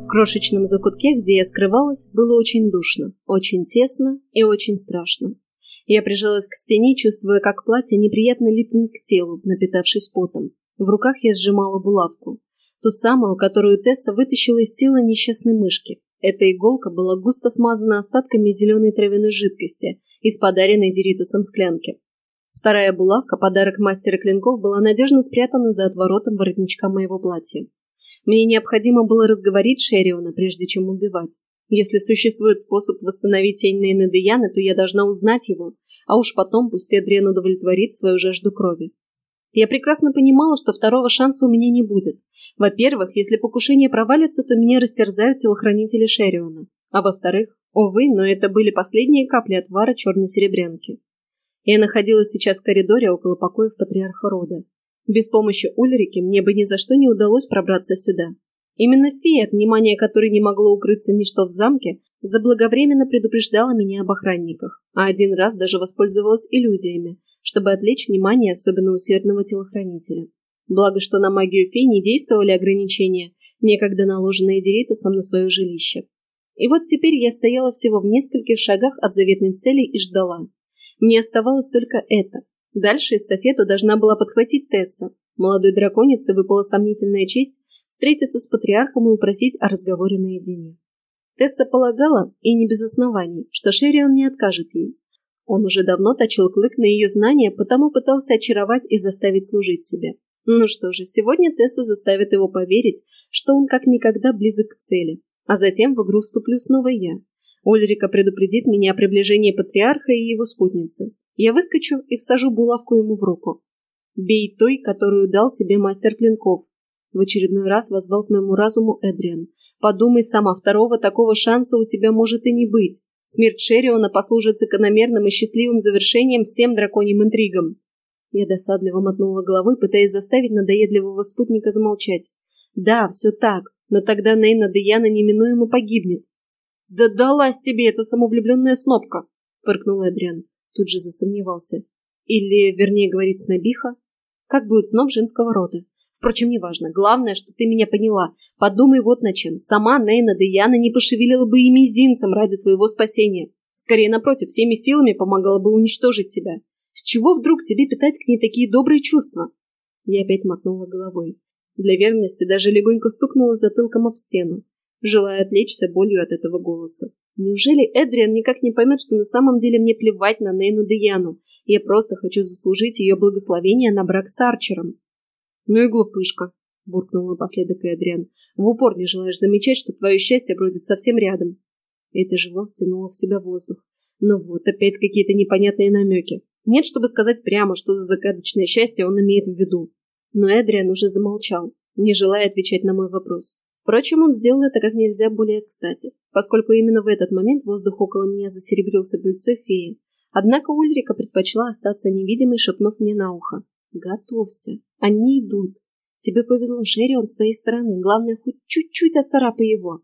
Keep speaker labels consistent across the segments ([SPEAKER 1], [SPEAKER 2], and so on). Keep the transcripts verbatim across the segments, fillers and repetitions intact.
[SPEAKER 1] В крошечном закутке, где я скрывалась, было очень душно, очень тесно и очень страшно. Я прижалась к стене, чувствуя, как платье неприятно липнет к телу, напитавшись потом. В руках я сжимала булавку. Ту самую, которую Тесса вытащила из тела несчастной мышки. Эта иголка была густо смазана остатками зеленой травяной жидкости из подаренной Диритосом склянки. Вторая булавка, подарок мастера клинков, была надежно спрятана за отворотом воротничка моего платья. Мне необходимо было разговорить Шериона, прежде чем убивать. Если существует способ восстановить тень Нейны Деяны, то я должна узнать его, а уж потом пусть Эдриан удовлетворит свою жажду крови. Я прекрасно понимала, что второго шанса у меня не будет. Во-первых, если покушение провалится, то меня растерзают телохранители Шериона. А во-вторых, увы, но это были последние капли отвара черной серебрянки. Я находилась сейчас в коридоре около покоев патриарха рода. Без помощи Ульрики мне бы ни за что не удалось пробраться сюда. Именно фея, от внимания которой не могло укрыться ничто в замке, заблаговременно предупреждала меня об охранниках, а один раз даже воспользовалась иллюзиями, чтобы отвлечь внимание особенно усердного телохранителя. Благо, что на магию фей не действовали ограничения, некогда наложенные Диритосом на свое жилище. И вот теперь я стояла всего в нескольких шагах от заветной цели и ждала. Мне оставалось только это. Дальше эстафету должна была подхватить Тесса. Молодой драконице выпала сомнительная честь встретиться с патриархом и упросить о разговоре наедине. Тесса полагала, и не без оснований, что Шерион не откажет ей. Он уже давно точил клык на ее знания, потому пытался очаровать и заставить служить себе. Ну что же, сегодня Тесса заставит его поверить, что он как никогда близок к цели. А затем в игру вступлю снова я. Ульрика предупредит меня о приближении патриарха и его спутницы. Я выскочу и всажу булавку ему в руку. «Бей той, которую дал тебе мастер клинков», — в очередной раз воззвал к моему разуму Эдриан. «Подумай сама, второго такого шанса у тебя может и не быть. Смерть Шериона послужит закономерным и счастливым завершением всем драконьим интригам». Я досадливо мотнула головой, пытаясь заставить надоедливого спутника замолчать. «Да, все так, но тогда Нейна Деяна неминуемо погибнет». «Да далась тебе эта самовлюбленная снопка!» — фыркнул Эдриан. Тут же засомневался. Или, вернее говорить, снобиха. Как будет сноб женского рода? Впрочем, неважно. Главное, что ты меня поняла. Подумай вот над чем. Сама Нейна Деяна не пошевелила бы и мизинцем ради твоего спасения. Скорее, напротив, всеми силами помогала бы уничтожить тебя. С чего вдруг тебе питать к ней такие добрые чувства? Я опять мотнула головой. Для верности даже легонько стукнула затылком об стену, желая отвлечься болью от этого голоса. Неужели Эдриан никак не поймет, что на самом деле мне плевать на Нейну Деяну? Я просто хочу заслужить ее благословение на брак с Арчером. «Ну и глупышка», — буркнул напоследок Эдриан. «В упор не желаешь замечать, что твое счастье бродит совсем рядом». Я тяжело втянула в себя воздух. Ну вот, опять какие-то непонятные намеки. Нет, чтобы сказать прямо, что за загадочное счастье он имеет в виду. Но Эдриан уже замолчал, не желая отвечать на мой вопрос. Впрочем, он сделал это как нельзя более кстати, поскольку именно в этот момент воздух около меня засеребрился пыльцой феи. Однако Ульрика предпочла остаться невидимой, шепнув мне на ухо. «Готовься, они идут. Тебе повезло, Шерион, с твоей стороны. Главное, хоть чуть-чуть отцарапай его».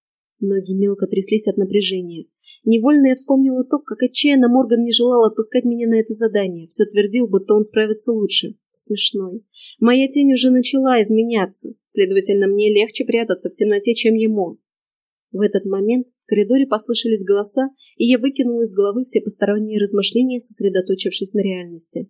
[SPEAKER 1] Ноги мелко тряслись от напряжения. Невольно я вспомнила то, как отчаянно Морган не желал отпускать меня на это задание. Все твердил, будто он справится лучше. Смешной. Моя тень уже начала изменяться. Следовательно, мне легче прятаться в темноте, чем ему. В этот момент в коридоре послышались голоса, и я выкинула из головы все посторонние размышления, сосредоточившись на реальности.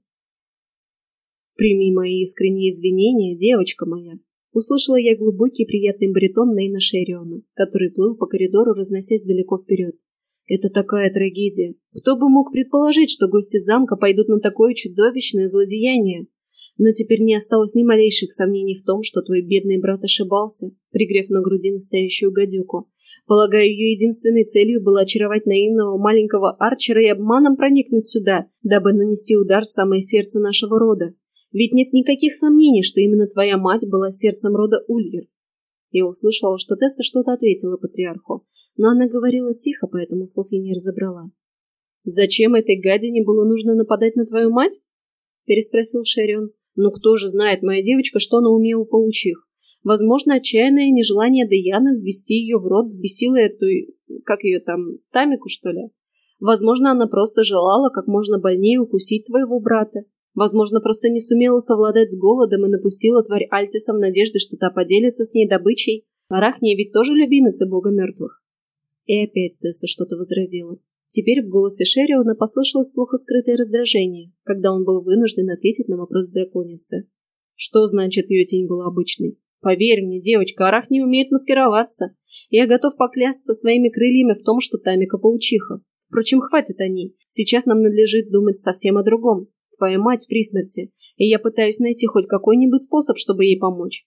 [SPEAKER 1] «Прими мои искренние извинения, девочка моя», — услышала я глубокий приятный баритон Нейна Шериона, который плыл по коридору, разносясь далеко вперед. «Это такая трагедия. Кто бы мог предположить, что гости замка пойдут на такое чудовищное злодеяние? Но теперь не осталось ни малейших сомнений в том, что твой бедный брат ошибался, пригрев на груди настоящую гадюку. Полагаю, ее единственной целью было очаровать наивного маленького Арчера и обманом проникнуть сюда, дабы нанести удар в самое сердце нашего рода. Ведь нет никаких сомнений, что именно твоя мать была сердцем рода Ульгер». Я услышала, что Тесса что-то ответила патриарху, но она говорила тихо, поэтому слов я не разобрала. «Зачем этой гадине было нужно нападать на твою мать?» — переспросил Шерион. «Ну кто же знает, моя девочка, что на уме у паучих? Возможно, отчаянное нежелание Деяны ввести ее в рот взбесило эту, как ее там, Тамику, что ли? Возможно, она просто желала как можно больнее укусить твоего брата. Возможно, просто не сумела совладать с голодом и напустила тварь Альтиса в надежде, что та поделится с ней добычей. Арахния ведь тоже любимица бога мертвых. И опять Тесса что-то возразила. Теперь в голосе Шериона послышалось плохо скрытое раздражение, когда он был вынужден ответить на вопрос драконицы. Что значит, ее тень была обычной? Поверь мне, девочка, Арахния умеет маскироваться. Я готов поклясться своими крыльями в том, что Тамика паучиха. Впрочем, хватит о ней. Сейчас нам надлежит думать совсем о другом. Твоя мать при смерти, и я пытаюсь найти хоть какой-нибудь способ, чтобы ей помочь.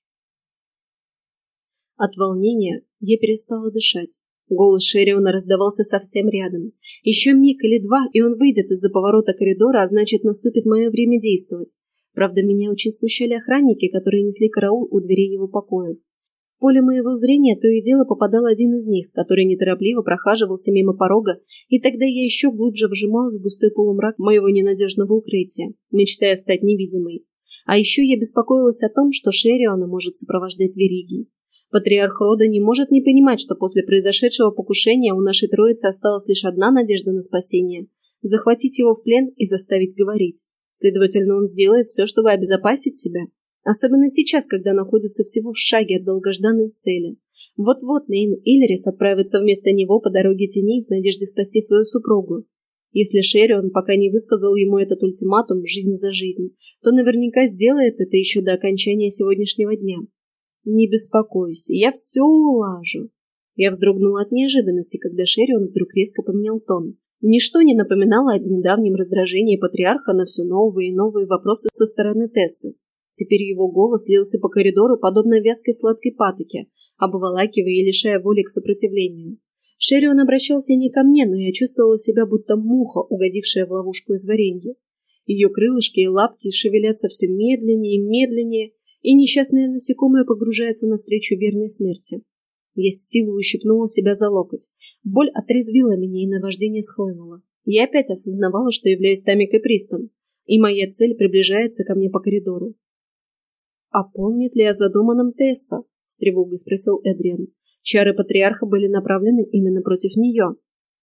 [SPEAKER 1] От волнения я перестала дышать. Голос Шериона раздавался совсем рядом. Еще миг или два, и он выйдет из-за поворота коридора, а значит, наступит мое время действовать. Правда, меня очень смущали охранники, которые несли караул у дверей его покоев. В поле моего зрения то и дело попадал один из них, который неторопливо прохаживался мимо порога, и тогда я еще глубже вжималась в густой полумрак моего ненадежного укрытия, мечтая стать невидимой. А еще я беспокоилась о том, что Шериона может сопровождать Веригий. Патриарх рода не может не понимать, что после произошедшего покушения у нашей троицы осталась лишь одна надежда на спасение – захватить его в плен и заставить говорить. Следовательно, он сделает все, чтобы обезопасить себя. Особенно сейчас, когда находится всего в шаге от долгожданной цели. Вот-вот Нейн Иллирис отправится вместо него по дороге теней в надежде спасти свою супругу. Если Шерион пока не высказал ему этот ультиматум «жизнь за жизнь», то наверняка сделает это еще до окончания сегодняшнего дня. «Не беспокойся, я все улажу». Я вздрогнула от неожиданности, когда Шерион вдруг резко поменял тон. Ничто не напоминало о недавнем раздражении патриарха на все новые и новые вопросы со стороны Тессы. Теперь его голос лился по коридору, подобно вязкой сладкой патоке, обволакивая и лишая воли к сопротивлению. Шерион обращался не ко мне, но я чувствовала себя будто муха, угодившая в ловушку из варенья. Ее крылышки и лапки шевелятся все медленнее и медленнее, и несчастное насекомое погружается навстречу верной смерти. Я с силой ущипнула себя за локоть. Боль отрезвила меня, и наваждение схлынуло. Я опять осознавала, что являюсь Тамикой Пристон, и моя цель приближается ко мне по коридору. «А помнит ли о задуманном Тесса?» — с тревогой спросил Эдриан. Чары патриарха были направлены именно против нее.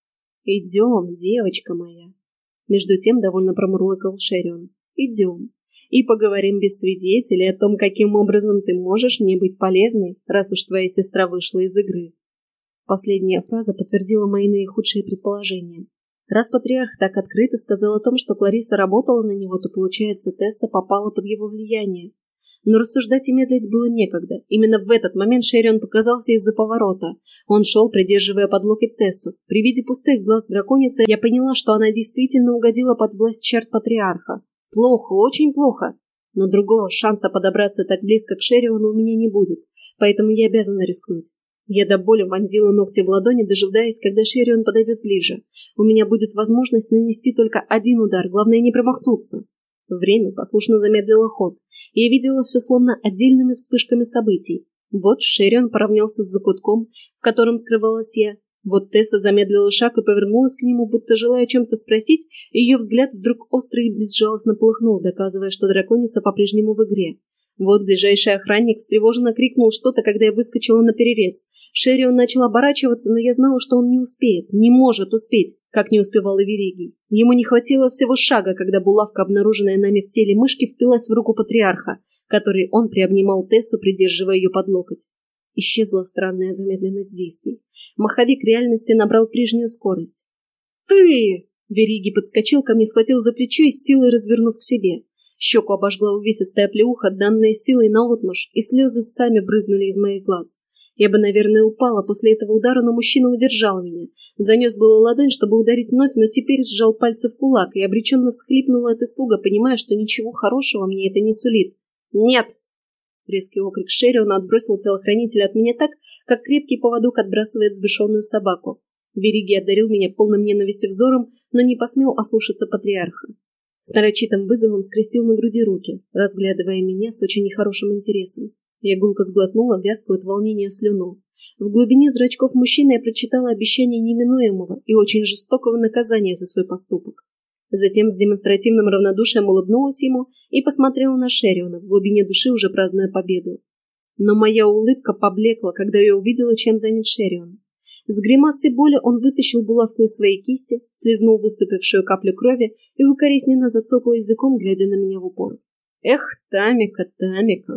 [SPEAKER 1] «Идем, девочка моя!» Между тем довольно промурлыкал Шерион. «Идем. И поговорим без свидетелей о том, каким образом ты можешь мне быть полезной, раз уж твоя сестра вышла из игры». Последняя фраза подтвердила мои наихудшие предположения. Раз патриарх так открыто сказал о том, что Клариса работала на него, то, получается, Тесса попала под его влияние. Но рассуждать и медлить было некогда. Именно в этот момент Шерион показался из-за поворота. Он шел, придерживая под локоть Тессу. При виде пустых глаз драконицы я поняла, что она действительно угодила под власть черт патриарха. Плохо, очень плохо. Но другого шанса подобраться так близко к Шериону у меня не будет. Поэтому я обязана рискнуть. Я до боли вонзила ногти в ладони, дожидаясь, когда Шерион подойдет ближе. У меня будет возможность нанести только один удар, главное не промахнуться. Время послушно замедлило ход. Я видела все словно отдельными вспышками событий. Вот Шерион поравнялся с закутком, в котором скрывалась я. Вот Тесса замедлила шаг и повернулась к нему, будто желая о чем-то спросить, и ее взгляд вдруг острый и безжалостно полыхнул, доказывая, что драконица по-прежнему в игре. Вот ближайший охранник встревоженно крикнул что-то, когда я выскочила наперерез. Шерион начал оборачиваться, но я знала, что он не успеет, не может успеть, как не успевал и Веригий. Ему не хватило всего шага, когда булавка, обнаруженная нами в теле мышки, впилась в руку патриарха, который он приобнимал Тессу, придерживая ее под локоть. Исчезла странная замедленность действий. Маховик реальности набрал прежнюю скорость. «Ты!» Веригий подскочил ко мне, схватил за плечо и с силой развернув к себе. Щеку обожгла увесистая плеуха, данная силой наотмашь, и слезы сами брызнули из моих глаз. Я бы, наверное, упала после этого удара, но мужчина удержал меня. Занес было ладонь, чтобы ударить вновь, но теперь сжал пальцы в кулак и обреченно всхлипнула от испуга, понимая, что ничего хорошего мне это не сулит. «Нет!» Резкий окрик Шериона отбросил телохранителя от меня так, как крепкий поводок отбрасывает взбешенную собаку. Веригий одарил меня полным ненависти взором, но не посмел ослушаться патриарха. С нарочитым вызовом скрестил на груди руки, разглядывая меня с очень нехорошим интересом. Я гулко сглотнула вязкую от волнения слюну. В глубине зрачков мужчины я прочитала обещание неминуемого и очень жестокого наказания за свой поступок. Затем с демонстративным равнодушием улыбнулась ему и посмотрела на Шериона, в глубине души уже празднуя победу. Но моя улыбка поблекла, когда я увидела, чем занят Шерион. С гримасой боли он вытащил булавку из своей кисти, слезнул выступившую каплю крови и укоризненно зацокал языком, глядя на меня в упор. «Эх, Тамика, Тамика!»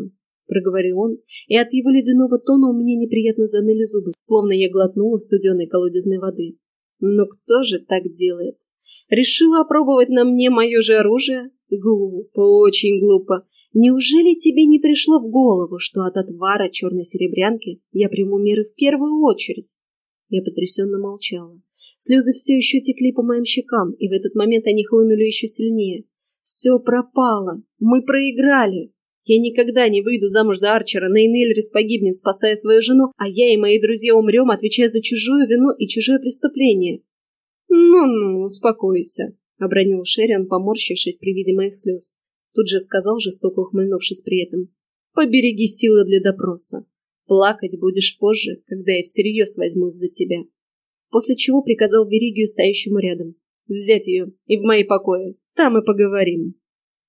[SPEAKER 1] — проговорил он, и от его ледяного тона у меня неприятно заныли зубы, словно я глотнула студеной колодезной воды. «Но кто же так делает? Решила опробовать на мне мое же оружие? Глупо, очень глупо. Неужели тебе не пришло в голову, что от отвара черной серебрянки я приму меры в первую очередь?» Я потрясенно молчала. Слезы все еще текли по моим щекам, и в этот момент они хлынули еще сильнее. Все пропало. Мы проиграли. Я никогда не выйду замуж за Арчера, Нейнельрис погибнет, спасая свою жену, а я и мои друзья умрем, отвечая за чужую вину и чужое преступление. «Ну-ну, успокойся», — обронил Шериан, поморщившись при виде моих слез. Тут же сказал, жестоко ухмыльнувшись при этом: «Побереги силы для допроса. Плакать будешь позже, когда я всерьез возьмусь за тебя». После чего приказал Веригию, стоящему рядом: «Взять ее и в мои покои. Там и поговорим».